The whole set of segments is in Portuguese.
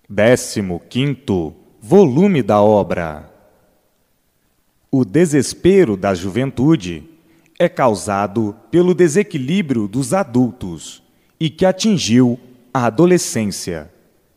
15º volume da obra. O desespero da juventude é causado pelo desequilíbrio dos adultos e que atingiu a adolescência.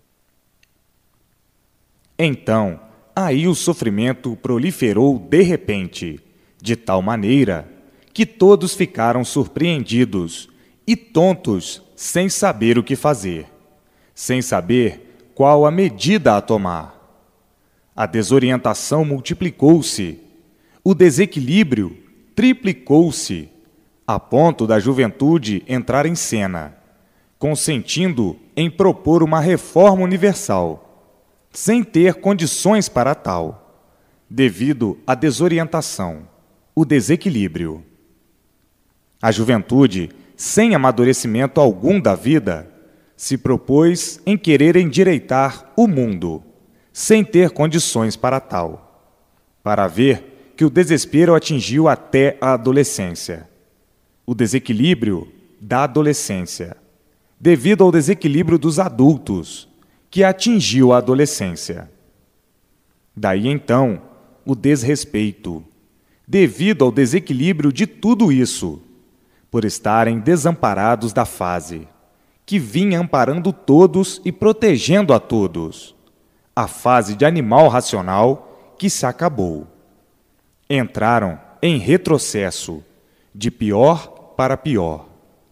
Então, aí o sofrimento proliferou de repente, de tal maneira que todos ficaram surpreendidos e tontos sem saber o que fazer, sem saber qual a medida a tomar. A desorientação multiplicou-se, o desequilíbrio triplicou-se, a ponto da juventude entrar em cena, consentindo em propor uma reforma universal, sem ter condições para tal, devido à desorientação, o desequilíbrio. A juventude, sem amadurecimento algum da vida, se propôs em querer endireitar o mundo, sem ter condições para tal, para ver que o desespero atingiu até a adolescência. O desequilíbrio da adolescência, devido ao desequilíbrio dos adultos, que atingiu a adolescência. Daí então, o desrespeito, devido ao desequilíbrio de tudo isso, por estarem desamparados da fase, que vinha amparando todos e protegendo a todos, a fase de animal racional que se acabou. Entraram em retrocesso, de pior para pior.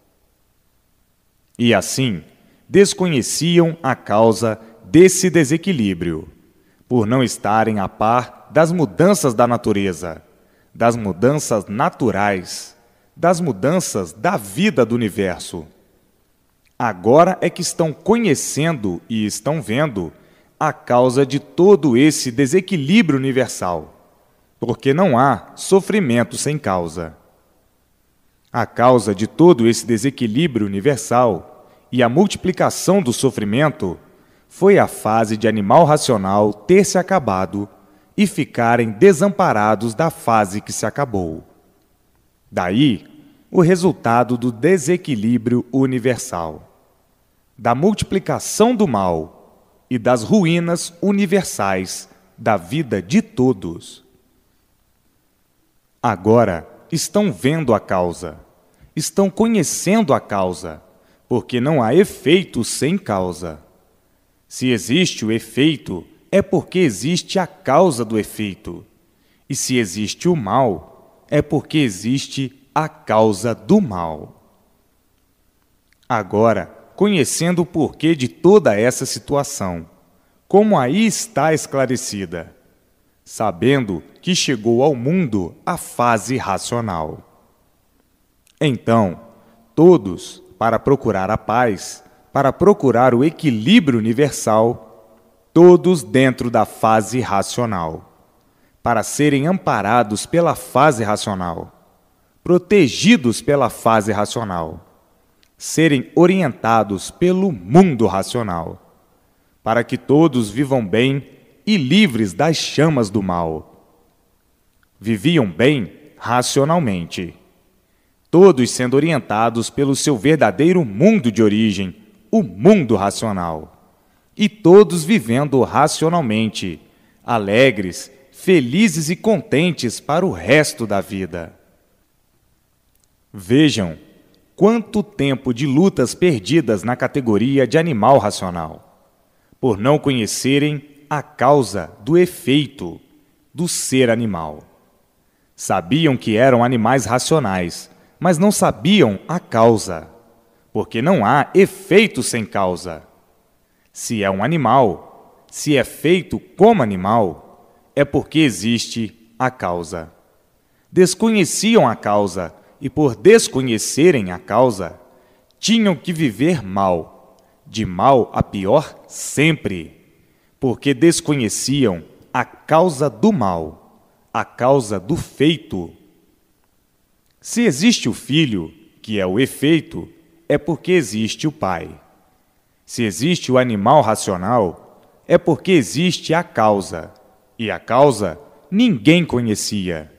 E assim, desconheciam a causa desse desequilíbrio, por não estarem a par das mudanças da natureza, das mudanças naturais, das mudanças da vida do universo. Agora é que estão conhecendo e estão vendo a causa de todo esse desequilíbrio universal, porque não há sofrimento sem causa. A causa de todo esse desequilíbrio universal e a multiplicação do sofrimento foi a fase de animal racional ter se acabado e ficarem desamparados da fase que se acabou. Daí, o resultado do desequilíbrio universal, da multiplicação do mal e das ruínas universais da vida de todos. Agora estão vendo a causa, estão conhecendo a causa, porque não há efeito sem causa. Se existe o efeito, é porque existe a causa do efeito. E se existe o mal, é porque existe a causa do mal. Agora, conhecendo o porquê de toda essa situação, como aí está esclarecida, sabendo que chegou ao mundo a fase racional. Então, todos, para procurar a paz, para procurar o equilíbrio universal, todos dentro da fase racional, para serem amparados pela fase racional, protegidos pela fase racional, serem orientados pelo mundo racional, para que todos vivam bem e livres das chamas do mal. Viviam bem racionalmente, todos sendo orientados pelo seu verdadeiro mundo de origem, o mundo racional, e todos vivendo racionalmente, alegres, felizes e contentes para o resto da vida. Vejam quanto tempo de lutas perdidas na categoria de animal racional, por não conhecerem a causa do efeito do ser animal. Sabiam que eram animais racionais, mas não sabiam a causa, porque não há efeito sem causa. Se é um animal, se é feito como animal, é porque existe a causa. Desconheciam a causa e, por desconhecerem a causa, tinham que viver mal, de mal a pior sempre, porque desconheciam a causa do mal, a causa do feito. Se existe o filho, que é o efeito, é porque existe o pai. Se existe o animal racional, é porque existe a causa, e a causa ninguém conhecia.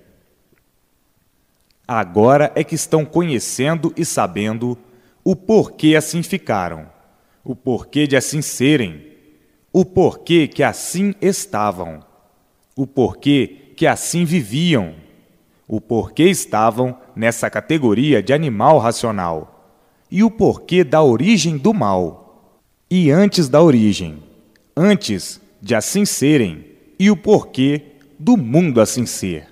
Agora é que estão conhecendo e sabendo o porquê assim ficaram, o porquê de assim serem, o porquê que assim estavam, o porquê que assim viviam, o porquê estavam nessa categoria de animal racional e o porquê da origem do mal. E antes da origem, antes de assim serem e o porquê do mundo assim ser.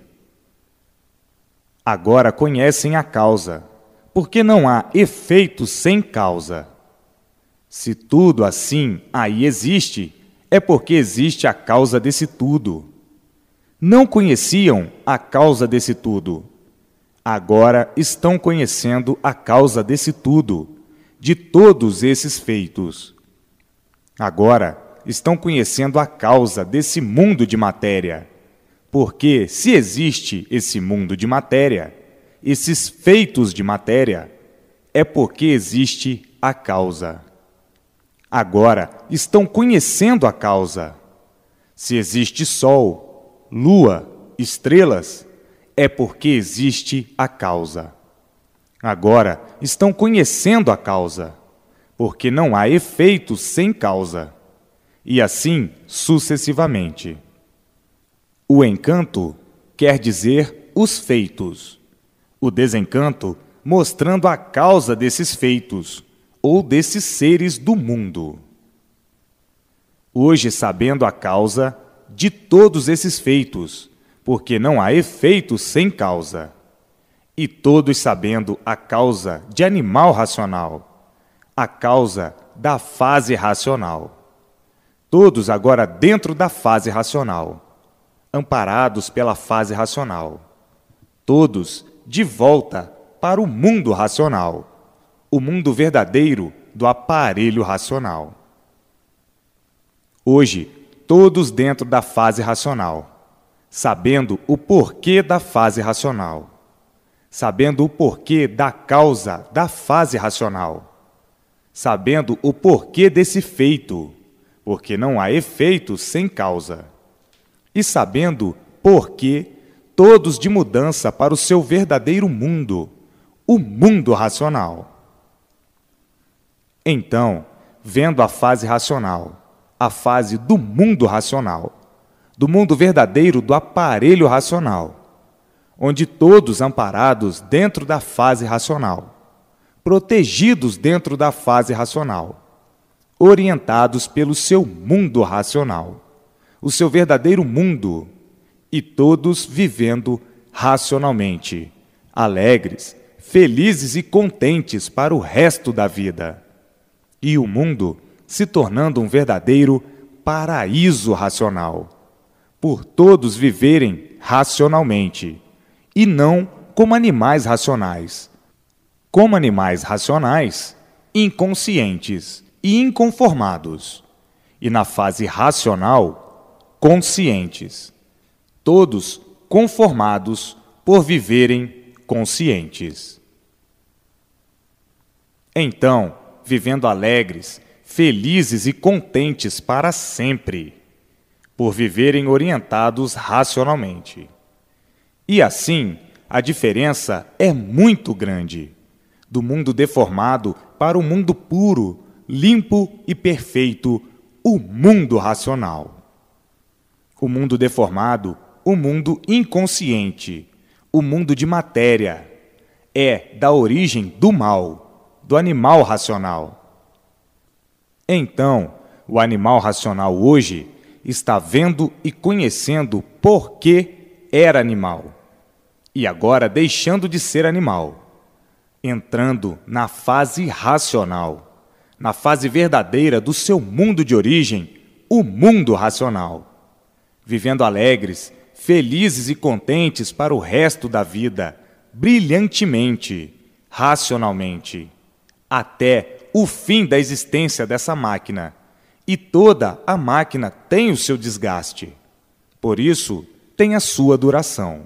Agora conhecem a causa, porque não há efeito sem causa. Se tudo assim aí existe, é porque existe a causa desse tudo. Não conheciam a causa desse tudo. Agora estão conhecendo a causa desse tudo, de todos esses feitos. Agora estão conhecendo a causa desse mundo de matéria. Porque se existe esse mundo de matéria, esses feitos de matéria, é porque existe a causa. Agora estão conhecendo a causa. Se existe sol, lua, estrelas, é porque existe a causa. Agora estão conhecendo a causa, porque não há efeito sem causa. E assim sucessivamente. O encanto quer dizer os feitos. O desencanto mostrando a causa desses feitos, ou desses seres do mundo. Hoje, sabendo a causa de todos esses feitos, porque não há efeito sem causa, e todos sabendo a causa de animal racional, a causa da fase racional. Todos agora dentro da fase racional, amparados pela fase racional. Todos de volta para o mundo racional, o mundo verdadeiro do aparelho racional. Hoje, todos dentro da fase racional, sabendo o porquê da fase racional, sabendo o porquê da causa da fase racional, sabendo o porquê desse feito, porque não há efeito sem causa, e sabendo porquê todos de mudança para o seu verdadeiro mundo, o mundo racional. Então, vendo a fase racional, a fase do mundo racional, do mundo verdadeiro do aparelho racional, onde todos amparados dentro da fase racional, protegidos dentro da fase racional, orientados pelo seu mundo racional, o seu verdadeiro mundo, e todos vivendo racionalmente, alegres, felizes e contentes para o resto da vida. E o mundo se tornando um verdadeiro paraíso racional, por todos viverem racionalmente, e não como animais racionais. Como animais racionais, inconscientes e inconformados, e na fase racional, conscientes, todos conformados por viverem conscientes. Então, vivendo alegres, felizes e contentes para sempre, por viverem orientados racionalmente. E assim, a diferença é muito grande, do mundo deformado para o mundo puro, limpo e perfeito, o mundo racional. O mundo deformado, o mundo inconsciente, o mundo de matéria, é da origem do mal, do animal racional. Então, o animal racional hoje está vendo e conhecendo por que era animal, e agora deixando de ser animal, entrando na fase racional, na fase verdadeira do seu mundo de origem, o mundo racional, vivendo alegres, felizes e contentes para o resto da vida, brilhantemente, racionalmente, até o fim da existência dessa máquina. E toda a máquina tem o seu desgaste. Por isso, tem a sua duração.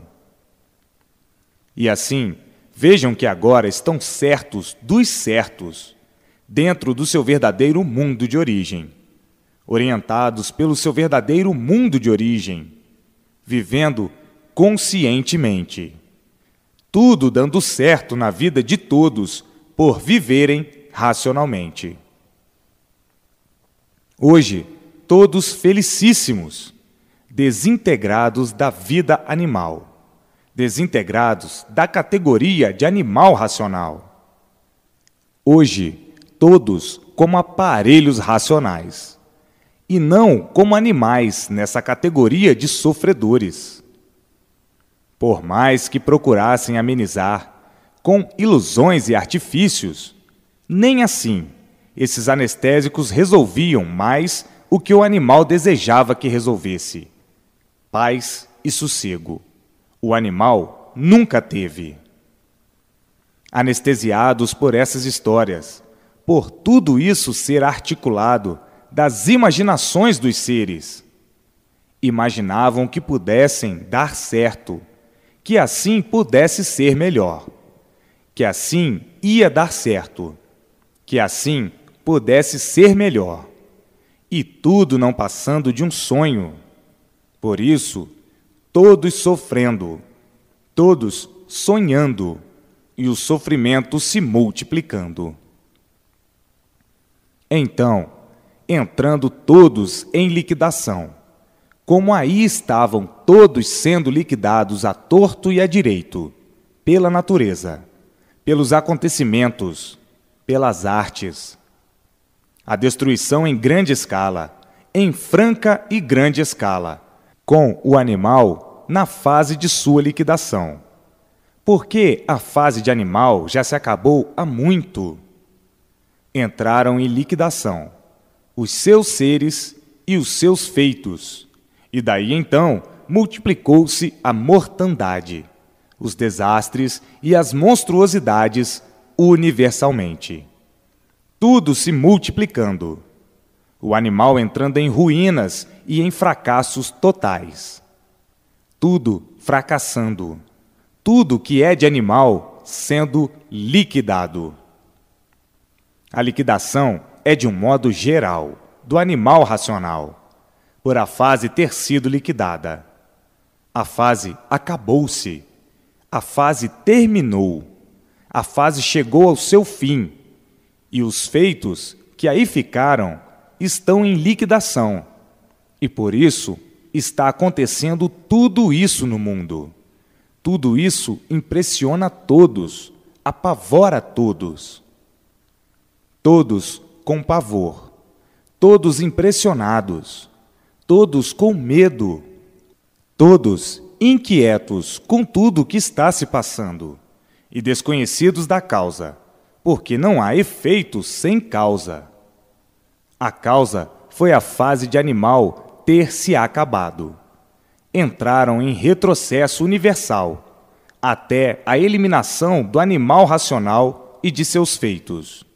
E assim, vejam que agora estão certos dos certos, dentro do seu verdadeiro mundo de origem, orientados pelo seu verdadeiro mundo de origem, vivendo conscientemente, tudo dando certo na vida de todos por viverem racionalmente. Hoje, todos felicíssimos, desintegrados da vida animal, desintegrados da categoria de animal racional. Hoje, todos como aparelhos racionais, e não como animais nessa categoria de sofredores. Por mais que procurassem amenizar com ilusões e artifícios, nem assim esses anestésicos resolviam mais o que o animal desejava que resolvesse: paz e sossego. O animal nunca teve. Anestesiados por essas histórias, por tudo isso ser articulado das imaginações dos seres, imaginavam que pudessem dar certo, que assim pudesse ser melhor, que assim ia dar certo, que assim pudesse ser melhor, e tudo não passando de um sonho. Por isso, todos sofrendo, todos sonhando, e o sofrimento se multiplicando. Então, entrando todos em liquidação, como aí estavam todos sendo liquidados à torto e à direito, pela natureza, pelos acontecimentos, pelas artes. A destruição em grande escala, em franca e grande escala, com o animal na fase de sua liquidação. Porque a fase de animal já se acabou há muito. Entraram em liquidação os seus seres e os seus feitos, e daí então multiplicou-se a mortandade, os desastres e as monstruosidades universalmente. Tudo se multiplicando, o animal entrando em ruínas e em fracassos totais. Tudo fracassando, tudo que é de animal sendo liquidado. A liquidação é de um modo geral, do animal racional, por a fase ter sido liquidada. A fase acabou-se, a fase terminou, a fase chegou ao seu fim, e os feitos que aí ficaram estão em liquidação, e por isso está acontecendo tudo isso no mundo. Tudo isso impressiona todos, apavora todos. Todos com pavor, todos impressionados, todos com medo, todos inquietos com tudo o que está se passando e desconhecidos da causa, porque não há efeito sem causa. A causa foi a fase de animal ter se acabado. Entraram em retrocesso universal, até a eliminação do animal racional e de seus feitos.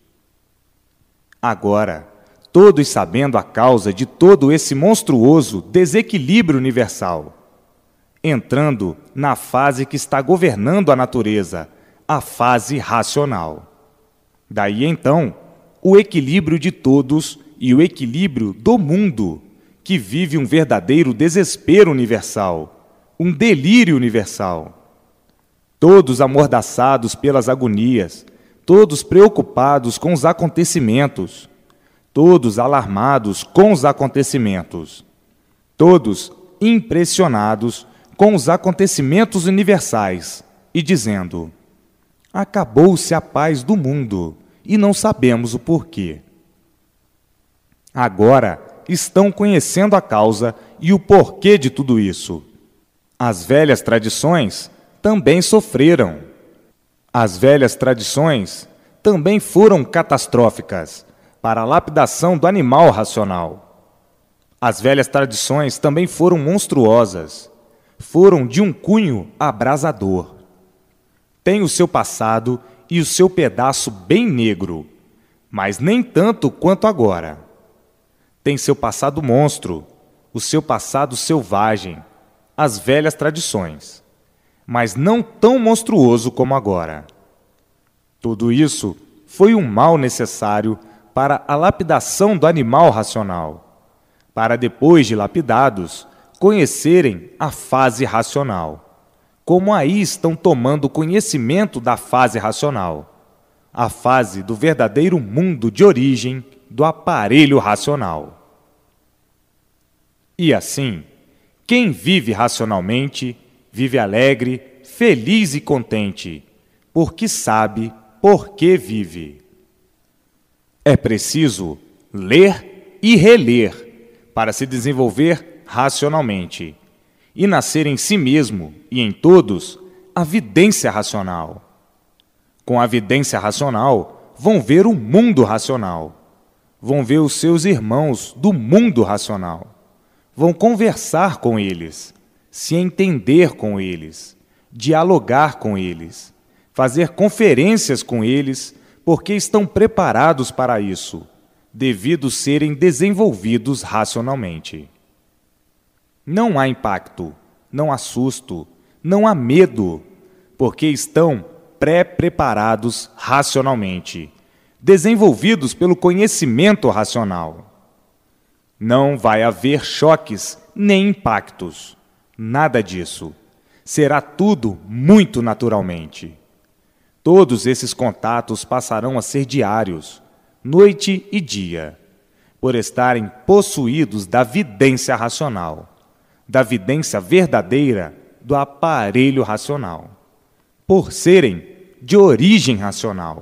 Agora, todos sabendo a causa de todo esse monstruoso desequilíbrio universal, entrando na fase que está governando a natureza, a fase racional. Daí, então, o equilíbrio de todos e o equilíbrio do mundo, que vive um verdadeiro desespero universal, um delírio universal. Todos amordaçados pelas agonias, todos preocupados com os acontecimentos, todos alarmados com os acontecimentos, todos impressionados com os acontecimentos universais e dizendo: acabou-se a paz do mundo e não sabemos o porquê. Agora estão conhecendo a causa e o porquê de tudo isso. As velhas tradições também sofreram. As velhas tradições também foram catastróficas para a lapidação do animal racional. As velhas tradições também foram monstruosas, foram de um cunho abrasador. Tem o seu passado e o seu pedaço bem negro, mas nem tanto quanto agora. Tem seu passado monstro, o seu passado selvagem, as velhas tradições, mas não tão monstruoso como agora. Tudo isso foi um mal necessário para a lapidação do animal racional, para depois de lapidados, conhecerem a fase racional, como aí estão tomando conhecimento da fase racional, a fase do verdadeiro mundo de origem do aparelho racional. E assim, quem vive racionalmente, vive alegre, feliz e contente, porque sabe por que vive. É preciso ler e reler para se desenvolver racionalmente e nascer em si mesmo e em todos a vidência racional. Com a vidência racional, vão ver o mundo racional, vão ver os seus irmãos do mundo racional, vão conversar com eles, se entender com eles, dialogar com eles, fazer conferências com eles, porque estão preparados para isso, devido serem desenvolvidos racionalmente. Não há impacto, não há susto, não há medo, porque estão pré-preparados racionalmente, desenvolvidos pelo conhecimento racional. Não vai haver choques nem impactos, nada disso. Será tudo muito naturalmente. Todos esses contatos passarão a ser diários, noite e dia, por estarem possuídos da vidência racional, da vidência verdadeira do aparelho racional, por serem de origem racional.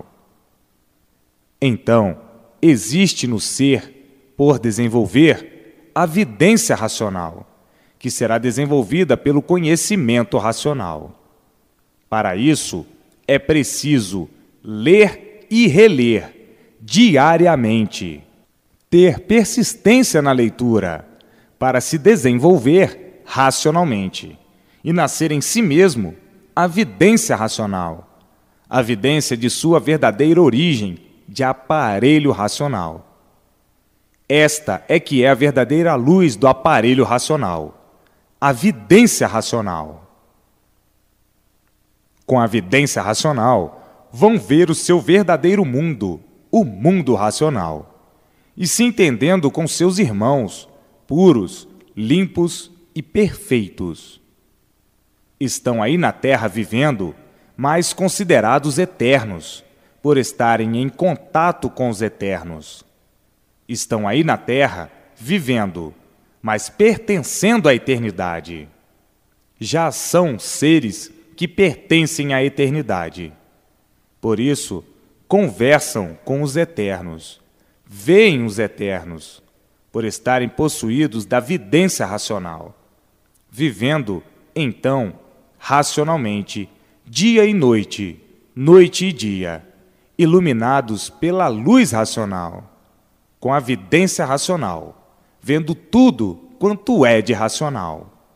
Então, existe no ser, por desenvolver, a vidência racional, que será desenvolvida pelo conhecimento racional. Para isso, é preciso ler e reler diariamente, ter persistência na leitura para se desenvolver racionalmente e nascer em si mesmo a vidência racional, a vidência de sua verdadeira origem de aparelho racional. Esta é que é a verdadeira luz do aparelho racional, a vidência racional. Com a vidência racional, vão ver o seu verdadeiro mundo, o mundo racional, e se entendendo com seus irmãos, puros, limpos e perfeitos. Estão aí na Terra vivendo, mas considerados eternos, por estarem em contato com os eternos. Estão aí na Terra vivendo, mas pertencendo à eternidade. Já são seres que pertencem à eternidade. Por isso, conversam com os eternos, veem os eternos, por estarem possuídos da vidência racional, vivendo, então, racionalmente, dia e noite, noite e dia, iluminados pela luz racional, com a vidência racional, vendo tudo quanto é de racional.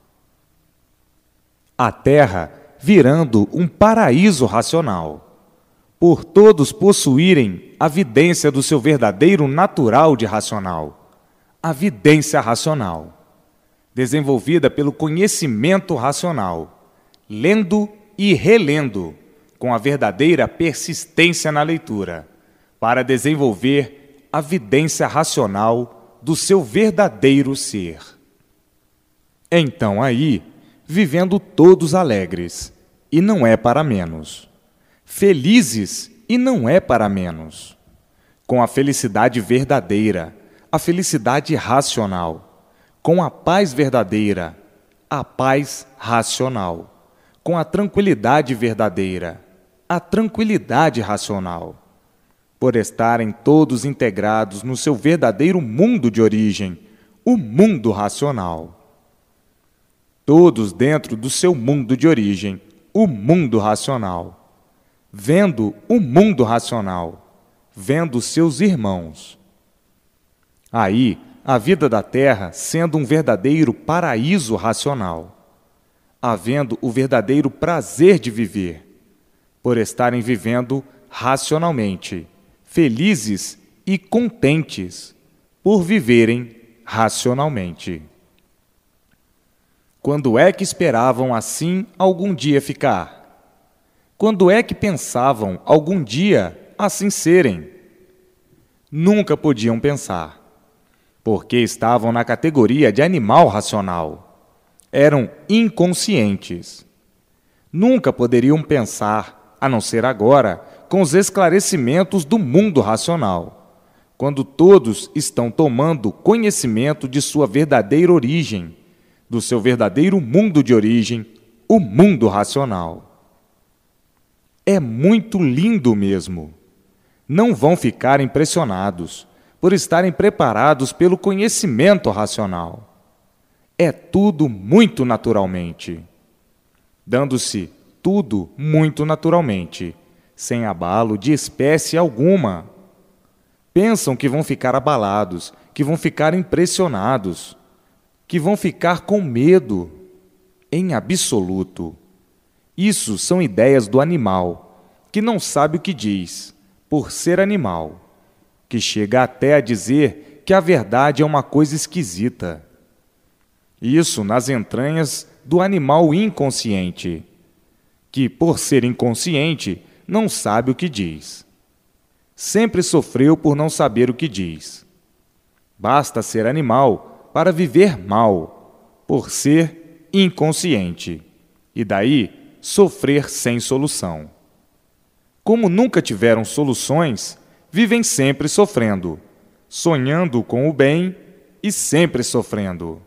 A Terra virando um paraíso racional, por todos possuírem a vidência do seu verdadeiro natural de racional, a vidência racional, desenvolvida pelo conhecimento racional, lendo e relendo, com a verdadeira persistência na leitura, para desenvolver a vidência racional do seu verdadeiro ser. Então aí, vivendo todos alegres, e não é para menos. Felizes, e não é para menos. Com a felicidade verdadeira, a felicidade racional. Com a paz verdadeira, a paz racional. Com a tranquilidade verdadeira, a tranquilidade racional. Por estarem todos integrados no seu verdadeiro mundo de origem, o mundo racional. Todos dentro do seu mundo de origem, o mundo racional, vendo o mundo racional, vendo seus irmãos. Aí, a vida da Terra sendo um verdadeiro paraíso racional, havendo o verdadeiro prazer de viver, por estarem vivendo racionalmente, felizes e contentes, por viverem racionalmente. Quando é que esperavam assim algum dia ficar? Quando é que pensavam algum dia assim serem? Nunca podiam pensar, porque estavam na categoria de animal racional. Eram inconscientes. Nunca poderiam pensar, a não ser agora, com os esclarecimentos do mundo racional, quando todos estão tomando conhecimento de sua verdadeira origem, do seu verdadeiro mundo de origem, o mundo racional. É muito lindo mesmo. Não vão ficar impressionados por estarem preparados pelo conhecimento racional. É tudo muito naturalmente, dando-se tudo muito naturalmente, sem abalo de espécie alguma. Pensam que vão ficar abalados, que vão ficar impressionados, que vão ficar com medo. Em absoluto. Isso são ideias do animal, que não sabe o que diz, por ser animal, que chega até a dizer que a verdade é uma coisa esquisita. Isso nas entranhas do animal inconsciente, que, por ser inconsciente, não sabe o que diz. Sempre sofreu por não saber o que diz. Basta ser animal para viver mal, por ser inconsciente, e daí sofrer sem solução. Como nunca tiveram soluções, vivem sempre sofrendo, sonhando com o bem e sempre sofrendo.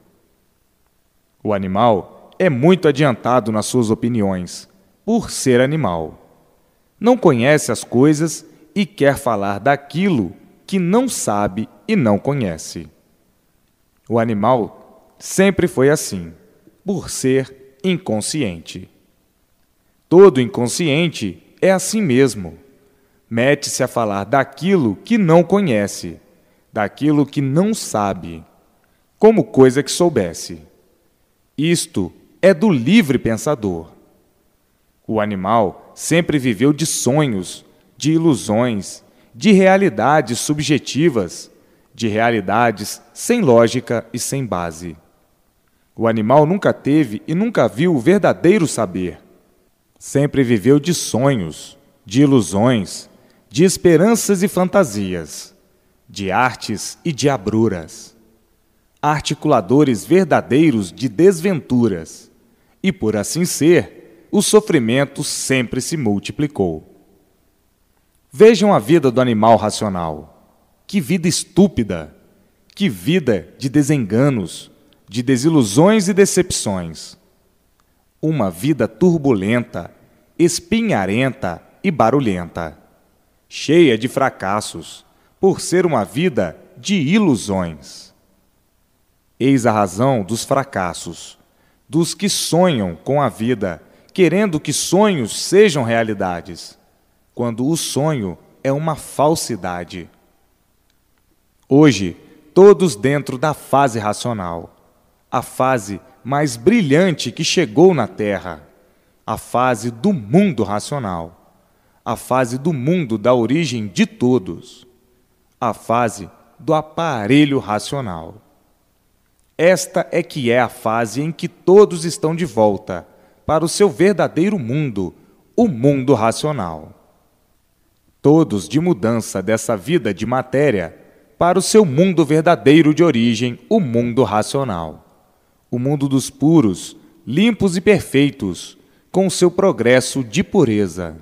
O animal é muito adiantado nas suas opiniões, por ser animal. Não conhece as coisas e quer falar daquilo que não sabe e não conhece. O animal sempre foi assim, por ser inconsciente. Todo inconsciente é assim mesmo. Mete-se a falar daquilo que não conhece, daquilo que não sabe, como coisa que soubesse. Isto é do livre pensador. O animal sempre viveu de sonhos, de ilusões, de realidades subjetivas, de realidades sem lógica e sem base. O animal nunca teve e nunca viu o verdadeiro saber. Sempre viveu de sonhos, de ilusões, de esperanças e fantasias, de artes e diabruras, articuladores verdadeiros de desventuras, e por assim ser, o sofrimento sempre se multiplicou. Vejam a vida do animal racional. Que vida estúpida! Que vida de desenganos, de desilusões e decepções. Uma vida turbulenta, espinharenta e barulhenta, cheia de fracassos, por ser uma vida de ilusões. Eis a razão dos fracassos, dos que sonham com a vida, querendo que sonhos sejam realidades, quando o sonho é uma falsidade. Hoje, todos dentro da fase racional, a fase mais brilhante que chegou na Terra, a fase do mundo racional, a fase do mundo da origem de todos, a fase do aparelho racional. Esta é que é a fase em que todos estão de volta para o seu verdadeiro mundo, o mundo racional. Todos de mudança dessa vida de matéria para o seu mundo verdadeiro de origem, o mundo racional. O mundo dos puros, limpos e perfeitos, com seu progresso de pureza.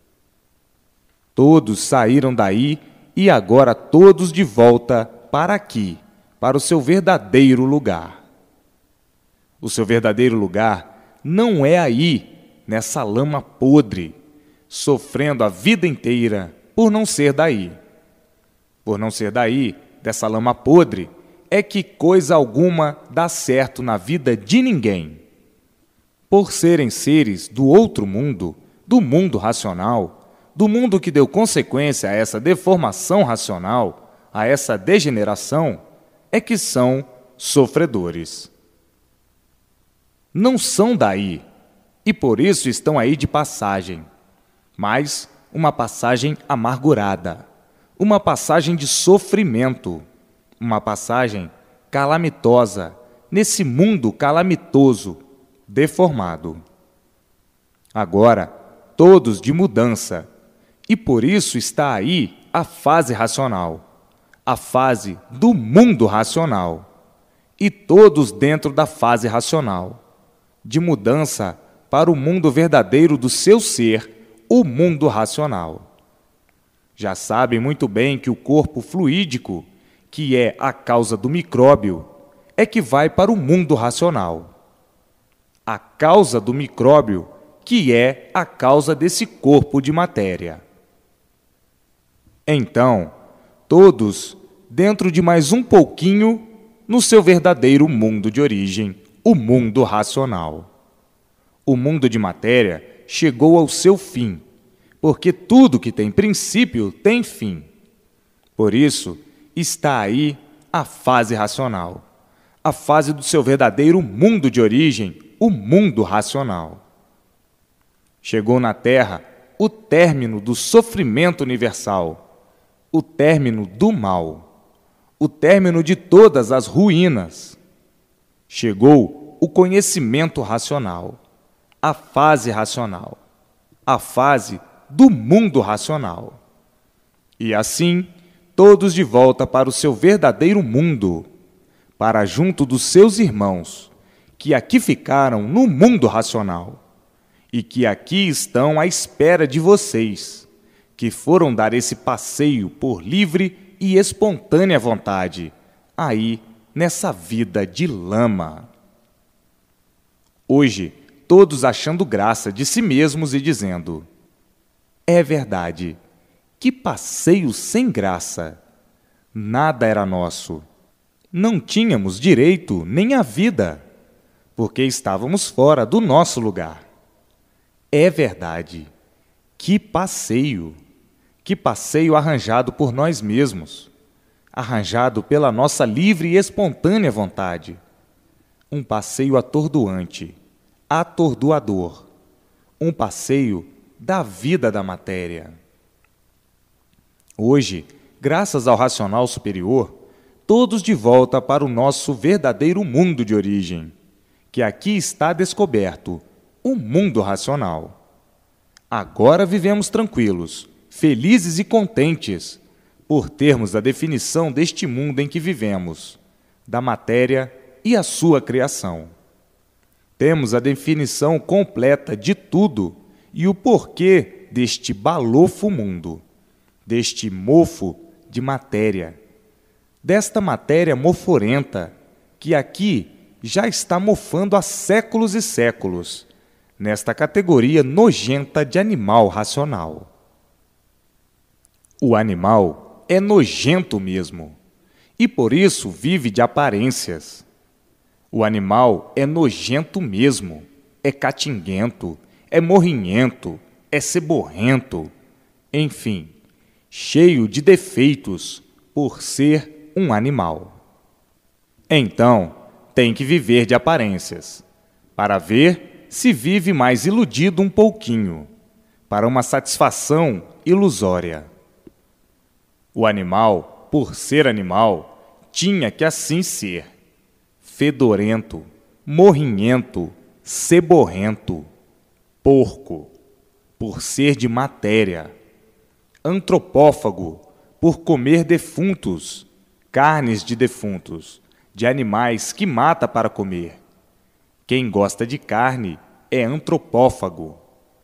Todos saíram daí e agora todos de volta para aqui, para o seu verdadeiro lugar. O seu verdadeiro lugar não é aí, nessa lama podre, sofrendo a vida inteira por não ser daí. Por não ser daí, dessa lama podre, é que coisa alguma dá certo na vida de ninguém. Por serem seres do outro mundo, do mundo racional, do mundo que deu consequência a essa deformação racional, a essa degeneração, é que são sofredores. Não são daí, e por isso estão aí de passagem, mas uma passagem amargurada, uma passagem de sofrimento, uma passagem calamitosa, nesse mundo calamitoso, deformado. Agora, todos de mudança, e por isso está aí a fase racional, a fase do mundo racional, e todos dentro da fase racional, de mudança para o mundo verdadeiro do seu ser, o mundo racional. Já sabem muito bem que o corpo fluídico, que é a causa do micróbio, é que vai para o mundo racional. A causa do micróbio, que é a causa desse corpo de matéria. Então, todos, dentro de mais um pouquinho, no seu verdadeiro mundo de origem, o mundo racional. O mundo de matéria chegou ao seu fim, porque tudo que tem princípio tem fim. Por isso, está aí a fase racional, a fase do seu verdadeiro mundo de origem, o mundo racional. Chegou na Terra o término do sofrimento universal, o término do mal, o término de todas as ruínas. Chegou o conhecimento racional, a fase racional, a fase do mundo racional. E assim, todos de volta para o seu verdadeiro mundo, para junto dos seus irmãos, que aqui ficaram no mundo racional, e que aqui estão à espera de vocês, que foram dar esse passeio por livre e espontânea vontade, aí nessa vida de lama. Hoje, todos achando graça de si mesmos e dizendo: é verdade, que passeio sem graça! Nada era nosso. Não tínhamos direito nem à vida, porque estávamos fora do nosso lugar. É verdade, que passeio arranjado por nós mesmos, arranjado pela nossa livre e espontânea vontade. Um passeio atordoante, atordoador, um passeio da vida da matéria. Hoje, graças ao racional superior, todos de volta para o nosso verdadeiro mundo de origem, que aqui está descoberto, o mundo racional. Agora vivemos tranquilos, felizes e contentes, por termos a definição deste mundo em que vivemos, da matéria e a sua criação. Temos a definição completa de tudo e o porquê deste balofo mundo, deste mofo de matéria, desta matéria moforenta, que aqui já está mofando há séculos e séculos, nesta categoria nojenta de animal racional. O animal é nojento mesmo, e por isso vive de aparências. O animal é nojento mesmo, é catinguento, é morrinhento, é ceborrento, enfim, cheio de defeitos por ser um animal. Então, tem que viver de aparências, para ver se vive mais iludido um pouquinho, para uma satisfação ilusória. O animal, por ser animal, tinha que assim ser, fedorento, morrinhento, ceborrento, porco, por ser de matéria, antropófago, por comer defuntos, carnes de defuntos, de animais que mata para comer. Quem gosta de carne é antropófago.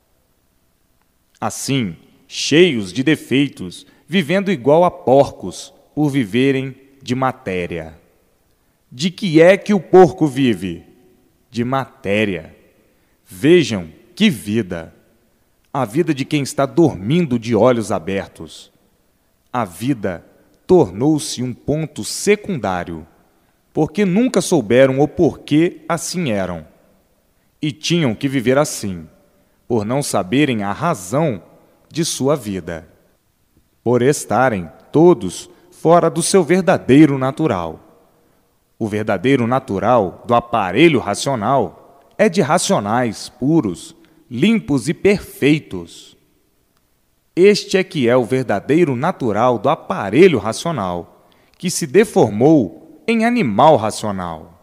Assim, cheios de defeitos, vivendo igual a porcos, por viverem de matéria. De que é que o porco vive? De matéria. Vejam que vida! A vida de quem está dormindo de olhos abertos. A vida tornou-se um ponto secundário, porque nunca souberam o porquê assim eram. E tinham que viver assim, por não saberem a razão de sua vida, por estarem todos fora do seu verdadeiro natural. O verdadeiro natural do aparelho racional é de racionais puros, limpos e perfeitos. Este é que é o verdadeiro natural do aparelho racional, que se deformou em animal racional.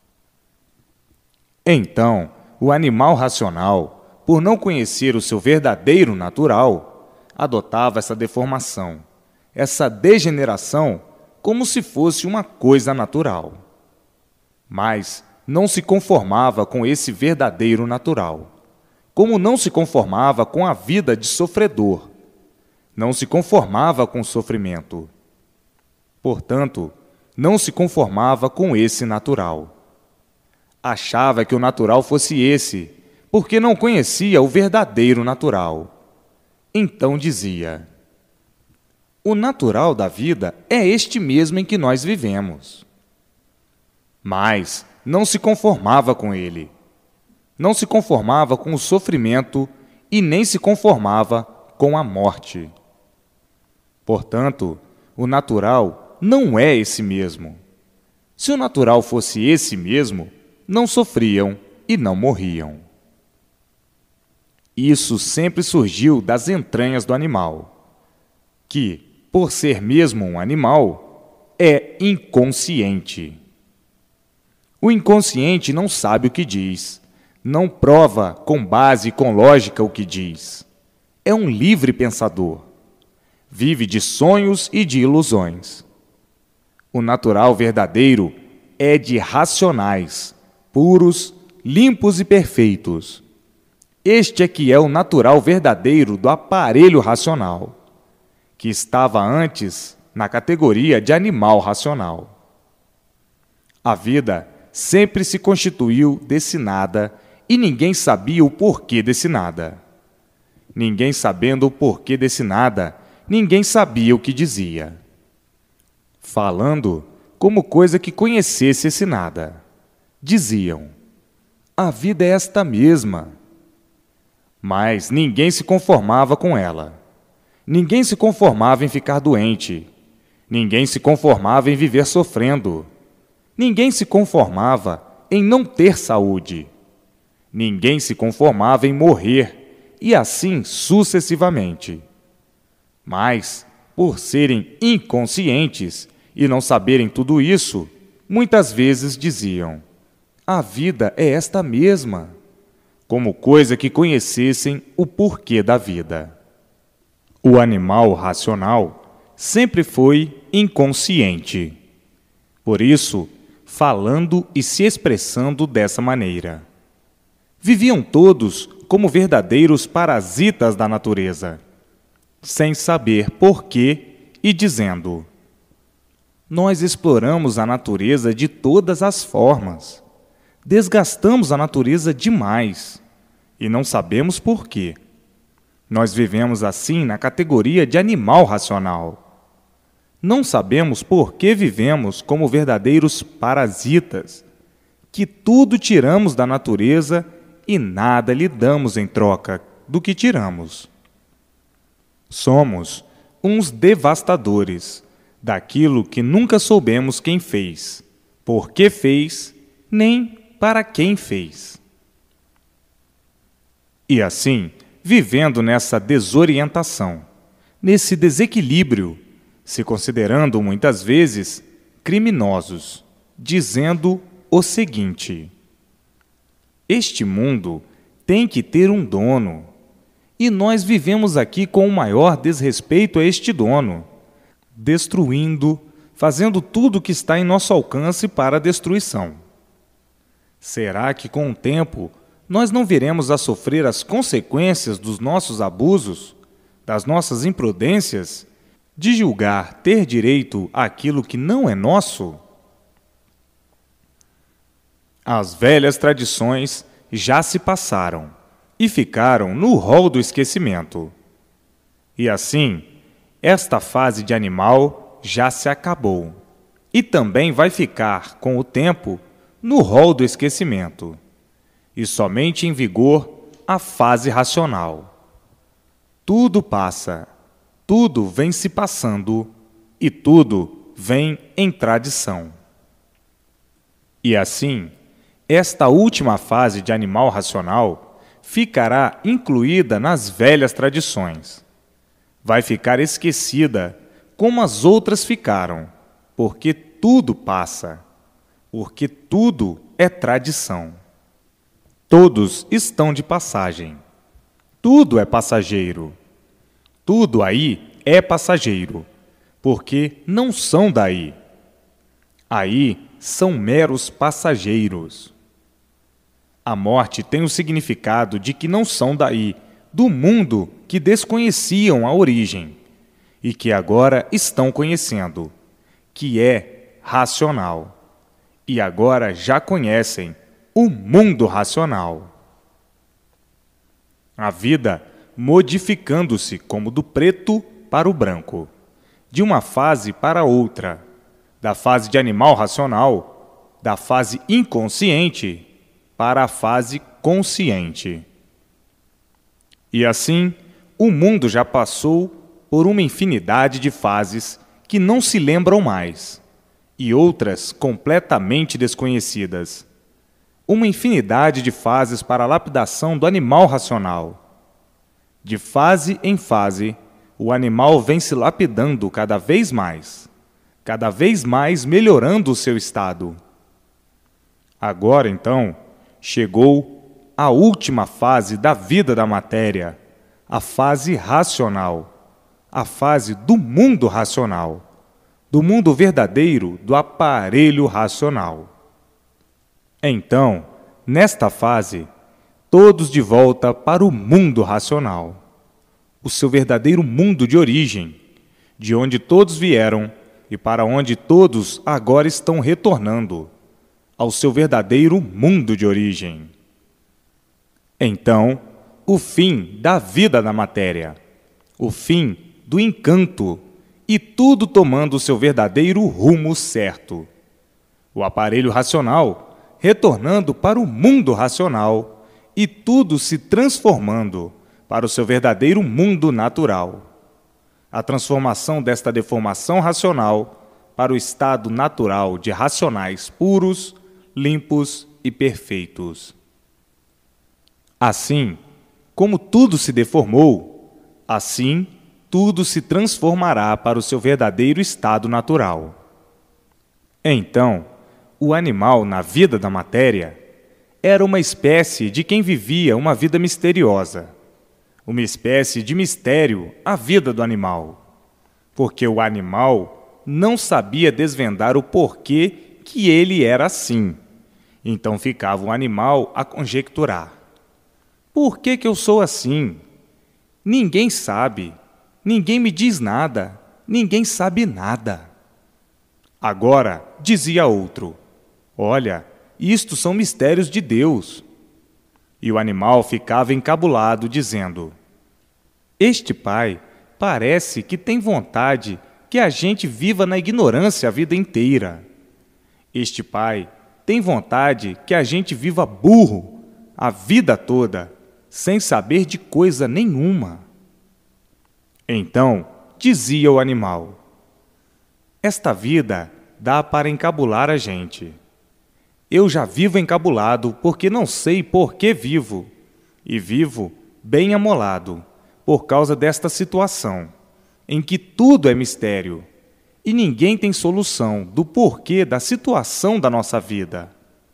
Então, o animal racional, por não conhecer o seu verdadeiro natural, adotava essa deformação, essa degeneração, como se fosse uma coisa natural. Mas não se conformava com esse verdadeiro natural, como não se conformava com a vida de sofredor. não se conformava com o sofrimento. Portanto, não se conformava com esse natural. Achava que o natural fosse esse, porque não conhecia o verdadeiro natural. Então dizia: o natural da vida é este mesmo em que nós vivemos. Mas não se conformava com ele. Não se conformava com o sofrimento e nem se conformava com a morte. Portanto, o natural não é esse mesmo. Se o natural fosse esse mesmo, não sofriam e não morriam. Isso sempre surgiu das entranhas do animal, que, por ser mesmo um animal, é inconsciente. O inconsciente não sabe o que diz, não prova com base e com lógica o que diz. É um livre pensador. Vive de sonhos e de ilusões. O natural verdadeiro é de racionais, puros, limpos e perfeitos. Este é que é o natural verdadeiro do aparelho racional, que estava antes na categoria de animal racional. A vida sempre se constituiu desse nada e ninguém sabia o porquê desse nada. Ninguém sabendo o porquê desse nada, ninguém sabia o que dizia. Falando como coisa que conhecesse esse nada, diziam: a vida é esta mesma. Mas ninguém se conformava com ela. Ninguém se conformava em ficar doente. Ninguém se conformava em viver sofrendo. Ninguém se conformava em não ter saúde. Ninguém se conformava em morrer, e assim sucessivamente. Mas, por serem inconscientes e não saberem tudo isso, muitas vezes diziam: a vida é esta mesma, como coisa que conhecessem o porquê da vida. O animal racional sempre foi inconsciente. Por isso, falando e se expressando dessa maneira. Viviam todos como verdadeiros parasitas da natureza, sem saber porquê e dizendo: nós exploramos a natureza de todas as formas. Desgastamos a natureza demais e não sabemos por quê. Nós vivemos assim na categoria de animal racional. Não sabemos por que vivemos como verdadeiros parasitas, que tudo tiramos da natureza e nada lhe damos em troca do que tiramos. Somos uns devastadores daquilo que nunca soubemos quem fez, por que fez, nem para quem fez. E assim, vivendo nessa desorientação, nesse desequilíbrio, se considerando muitas vezes criminosos, dizendo o seguinte: este mundo tem que ter um dono, e nós vivemos aqui com o maior desrespeito a este dono, destruindo, fazendo tudo o que está em nosso alcance para a destruição. Será que, com o tempo, nós não viremos a sofrer as consequências dos nossos abusos, das nossas imprudências, de julgar ter direito àquilo que não é nosso? As velhas tradições já se passaram e ficaram no rol do esquecimento. E assim, esta fase de animal já se acabou e também vai ficar, com o tempo, no rol do esquecimento, e somente em vigor a fase racional. Tudo passa, tudo vem se passando, e tudo vem em tradição. E assim, esta última fase de animal racional ficará incluída nas velhas tradições. Vai ficar esquecida como as outras ficaram, porque tudo passa. Porque tudo é tradição. Todos estão de passagem. Tudo é passageiro. Tudo aí é passageiro, porque não são daí. Aí são meros passageiros. A morte tem o significado de que não são daí, do mundo que desconheciam a origem, e que agora estão conhecendo, que é racional. E agora já conhecem o mundo racional. A vida modificando-se como do preto para o branco, de uma fase para outra, da fase de animal racional, da fase inconsciente para a fase consciente. E assim, o mundo já passou por uma infinidade de fases que não se lembram mais, e outras completamente desconhecidas. Uma infinidade de fases para a lapidação do animal racional. De fase em fase, o animal vem se lapidando cada vez mais melhorando o seu estado. Agora, então, chegou a última fase da vida da matéria, a fase racional, a fase do mundo racional, do mundo verdadeiro do aparelho racional. Então, nesta fase, todos de volta para o mundo racional, o seu verdadeiro mundo de origem, de onde todos vieram e para onde todos agora estão retornando, ao seu verdadeiro mundo de origem. Então, o fim da vida da matéria, o fim do encanto, e tudo tomando o seu verdadeiro rumo certo. O aparelho racional retornando para o mundo racional e tudo se transformando para o seu verdadeiro mundo natural. A transformação desta deformação racional para o estado natural de racionais puros, limpos e perfeitos. Assim, como tudo se deformou, assim tudo se transformará para o seu verdadeiro estado natural. Então, o animal na vida da matéria era uma espécie de quem vivia uma vida misteriosa, uma espécie de mistério a vida do animal, porque o animal não sabia desvendar o porquê que ele era assim. Então ficava o animal a conjecturar. Por que eu sou assim? Ninguém sabe, ninguém me diz nada, ninguém sabe nada. Agora, dizia outro, olha, isto são mistérios de Deus. E o animal ficava encabulado, dizendo, este pai parece que tem vontade que a gente viva na ignorância a vida inteira. Este pai tem vontade que a gente viva burro a vida toda, sem saber de coisa nenhuma. Então, dizia o animal, esta vida dá para encabular a gente. Eu já vivo encabulado porque não sei por que vivo, e vivo bem amolado por causa desta situação, em que tudo é mistério, e ninguém tem solução do porquê da situação da nossa vida.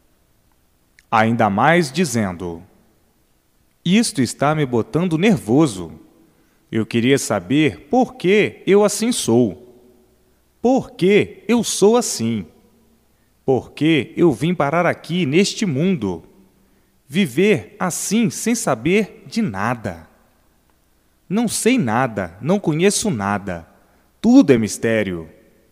Ainda mais dizendo, isto está me botando nervoso. Eu queria saber por que eu assim sou. Por que eu sou assim? Por que eu vim parar aqui neste mundo? Viver assim sem saber de nada. Não sei nada, não conheço nada. Tudo é mistério.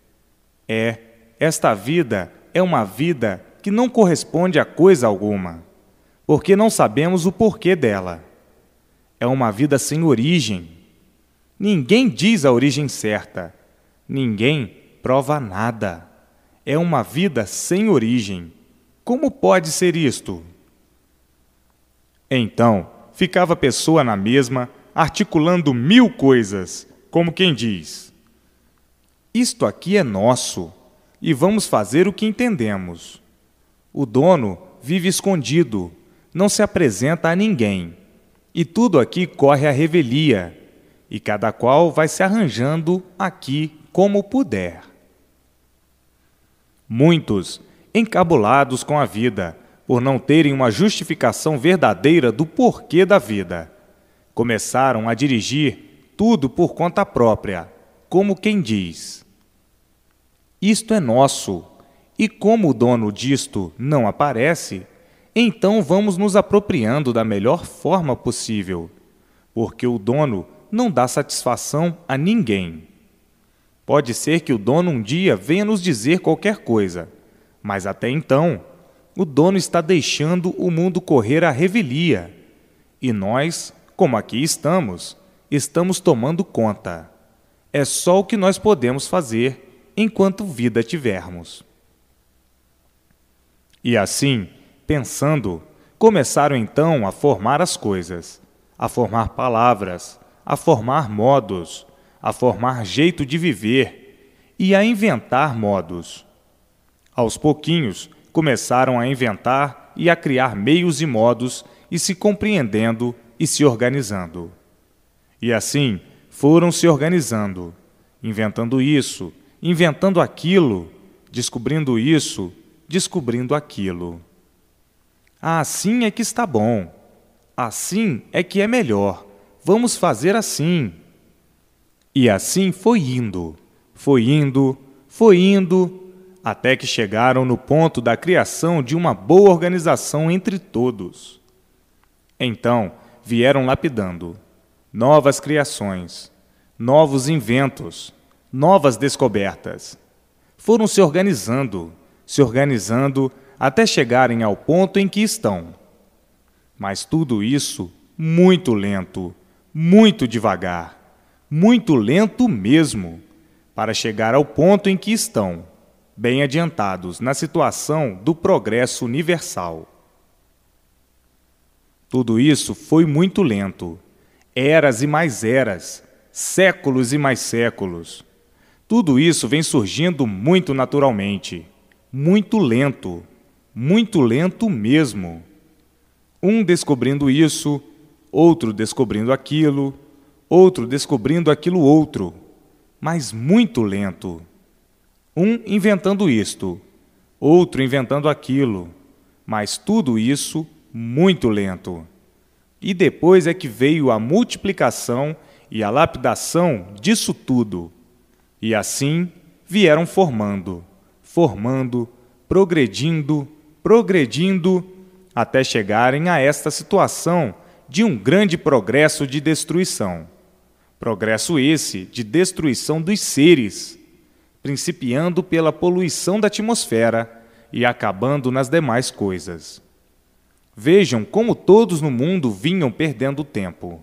Esta vida é uma vida que não corresponde a coisa alguma, porque não sabemos o porquê dela. É uma vida sem origem. Ninguém diz a origem certa. Ninguém prova nada. É uma vida sem origem. Como pode ser isto? Então, ficava a pessoa na mesma, articulando 1000 coisas, como quem diz, isto aqui é nosso, e vamos fazer o que entendemos. O dono vive escondido, não se apresenta a ninguém, e tudo aqui corre à revelia, e cada qual vai se arranjando aqui como puder. Muitos, encabulados com a vida, por não terem uma justificação verdadeira do porquê da vida, começaram a dirigir tudo por conta própria, como quem diz, isto é nosso, e como o dono disto não aparece, então vamos nos apropriando da melhor forma possível, porque o dono não dá satisfação a ninguém. Pode ser que o dono um dia venha nos dizer qualquer coisa, mas até então, o dono está deixando o mundo correr à revelia. E nós, como aqui estamos tomando conta. É só o que nós podemos fazer enquanto vida tivermos. E assim, pensando, começaram então a formar as coisas, a formar palavras, a formar modos, a formar jeito de viver e a inventar modos. Aos pouquinhos, começaram a inventar e a criar meios e modos e se compreendendo e se organizando. E assim, foram se organizando, inventando isso, inventando aquilo, descobrindo isso, descobrindo aquilo. Assim é que está bom. Assim é que é melhor. Vamos fazer assim. E assim foi indo, até que chegaram no ponto da criação de uma boa organização entre todos. Então, vieram lapidando novas criações, novos inventos, novas descobertas. Foram se organizando, até chegarem ao ponto em que estão. Mas tudo isso muito lento, muito devagar, muito lento mesmo, para chegar ao ponto em que estão, bem adiantados na situação do progresso universal. Tudo isso foi muito lento, eras e mais eras, séculos e mais séculos. Tudo isso vem surgindo muito naturalmente, muito lento mesmo. Um descobrindo isso, outro descobrindo aquilo, outro descobrindo aquilo outro, mas muito lento. Um inventando isto, outro inventando aquilo, mas tudo isso muito lento. E depois é que veio a multiplicação e a lapidação disso tudo. E assim vieram formando, progredindo, até chegarem a esta situação de um grande progresso de destruição. Progresso esse de destruição dos seres, principiando pela poluição da atmosfera e acabando nas demais coisas. Vejam como todos no mundo vinham perdendo tempo.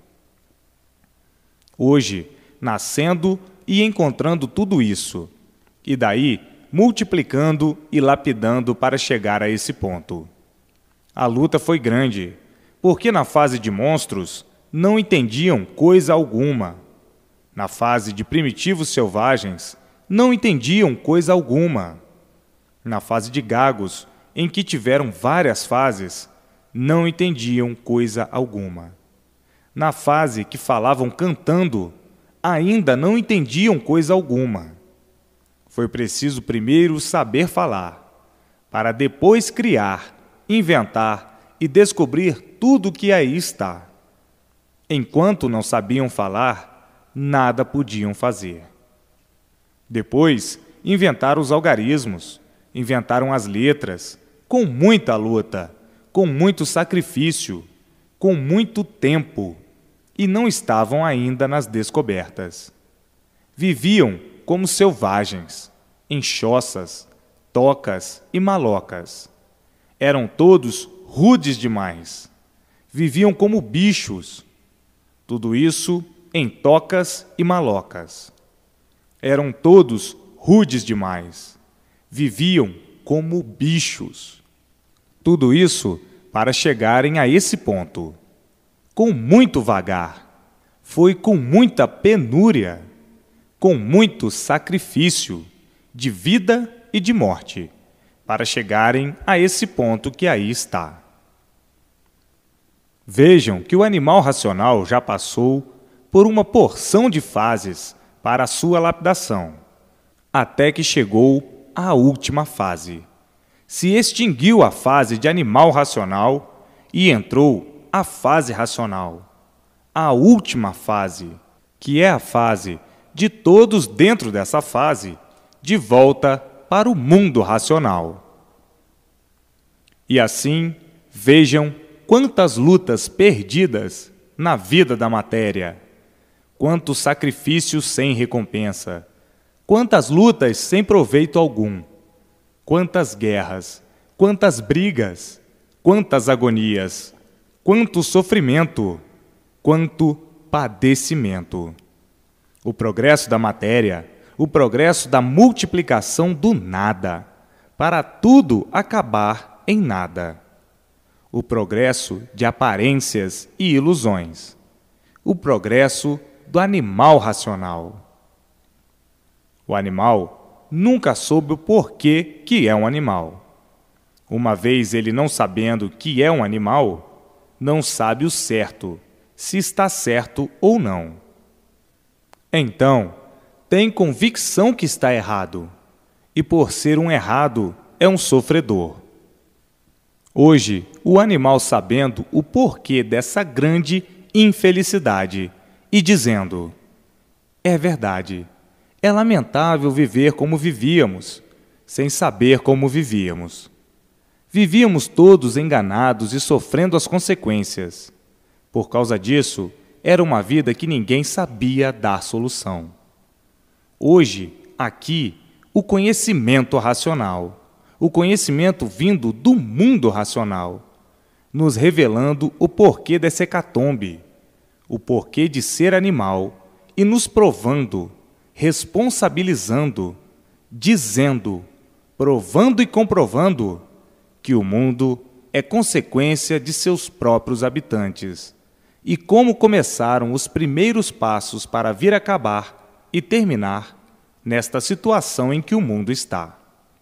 Hoje, nascendo e encontrando tudo isso, e daí multiplicando e lapidando para chegar a esse ponto. A luta foi grande, porque na fase de monstros não entendiam coisa alguma. Na fase de primitivos selvagens, não entendiam coisa alguma. Na fase de gagos, em que tiveram várias fases, não entendiam coisa alguma. Na fase que falavam cantando, ainda não entendiam coisa alguma. Foi preciso primeiro saber falar, para depois criar, inventar e descobrir tudo que aí está. Enquanto não sabiam falar, nada podiam fazer. Depois, inventaram os algarismos, inventaram as letras, com muita luta, com muito sacrifício, com muito tempo, e não estavam ainda nas descobertas. Viviam como selvagens, em choças, tocas e malocas. Eram todos rudes demais. Viviam como bichos. Tudo isso em tocas e malocas. Eram todos rudes demais. Viviam como bichos. Tudo isso para chegarem a esse ponto. Com muito vagar. Foi com muita penúria, com muito sacrifício, de vida e de morte, para chegarem a esse ponto que aí está. Vejam que o animal racional já passou por uma porção de fases para a sua lapidação, até que chegou à última fase. Se extinguiu a fase de animal racional e entrou a fase racional, a última fase, que é a fase de todos dentro dessa fase, de volta para o mundo racional. E assim, vejam quantas lutas perdidas na vida da matéria, quantos sacrifícios sem recompensa, Quantas lutas sem proveito algum, quantas guerras, quantas brigas, quantas agonias, quanto sofrimento, quanto padecimento. O progresso da matéria, o progresso da multiplicação do nada, para tudo acabar em nada. O progresso de aparências e ilusões. O progresso do animal racional. O animal nunca soube o porquê que é um animal. Uma vez ele não sabendo que é um animal, não sabe o certo, se está certo ou não. Então, tem convicção que está errado, e por ser um errado, é um sofredor. Hoje, o animal sabendo o porquê dessa grande infelicidade e dizendo: é verdade, é lamentável viver como vivíamos, sem saber como vivíamos. Vivíamos todos enganados e sofrendo as consequências. Por causa disso, era uma vida que ninguém sabia dar solução. Hoje, aqui, o conhecimento racional, o conhecimento vindo do mundo racional, nos revelando o porquê dessa hecatombe, o porquê de ser animal e nos provando, responsabilizando, dizendo, provando e comprovando que o mundo é consequência de seus próprios habitantes e como começaram os primeiros passos para vir acabar e terminar nesta situação em que o mundo está.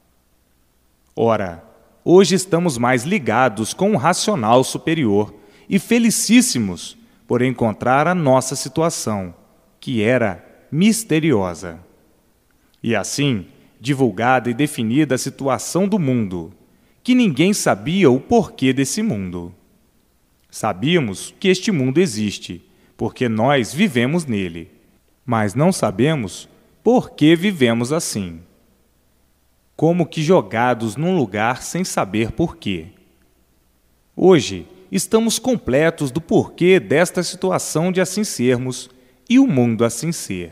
Ora, hoje estamos mais ligados com o racional superior e felicíssimos por encontrar a nossa situação, que era misteriosa. E assim, divulgada e definida a situação do mundo, que ninguém sabia o porquê desse mundo. Sabíamos que este mundo existe, porque nós vivemos nele, mas não sabemos por que vivemos assim. Como que jogados num lugar sem saber porquê. Hoje, estamos completos do porquê desta situação de assim sermos e o mundo assim ser.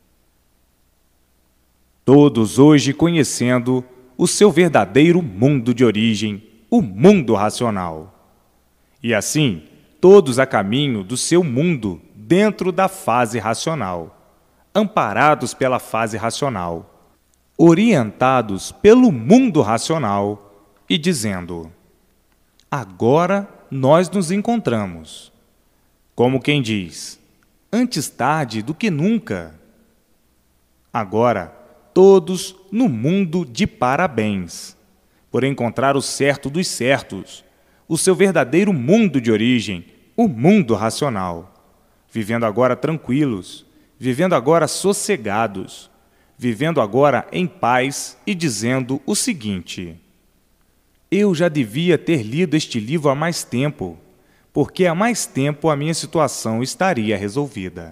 Todos hoje conhecendo o seu verdadeiro mundo de origem, o mundo racional. E assim, todos a caminho do seu mundo dentro da fase racional, amparados pela fase racional, orientados pelo mundo racional e dizendo: agora nós nos encontramos. Como quem diz: antes tarde do que nunca. Agora, todos no mundo de parabéns, por encontrar o certo dos certos, o seu verdadeiro mundo de origem, o mundo racional, vivendo agora tranquilos, vivendo agora sossegados, vivendo agora em paz e dizendo o seguinte: eu já devia ter lido este livro há mais tempo, porque há mais tempo a minha situação estaria resolvida.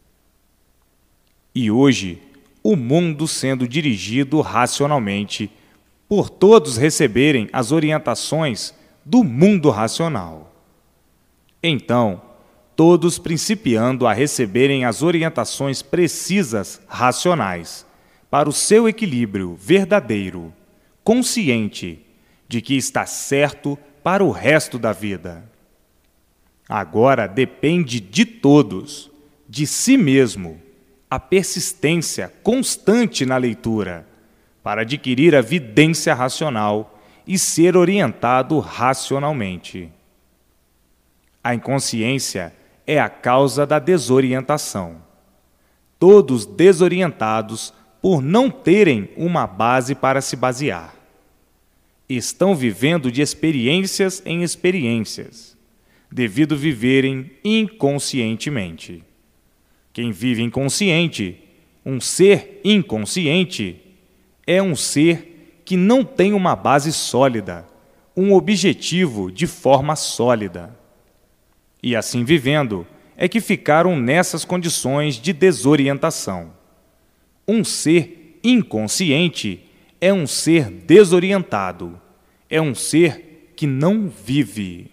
E hoje, o mundo sendo dirigido racionalmente, por todos receberem as orientações do mundo racional. Então, todos principiando a receberem as orientações precisas racionais para o seu equilíbrio verdadeiro, consciente de que está certo para o resto da vida. Agora depende de todos, de si mesmo, a persistência constante na leitura, para adquirir a vidência racional e ser orientado racionalmente. A inconsciência é a causa da desorientação. Todos desorientados por não terem uma base para se basear. Estão vivendo de experiências em experiências, devido viverem inconscientemente. Quem vive inconsciente, um ser inconsciente, é um ser que não tem uma base sólida, um objetivo de forma sólida. E assim vivendo, é que ficaram nessas condições de desorientação. Um ser inconsciente é um ser desorientado, é um ser que não vive.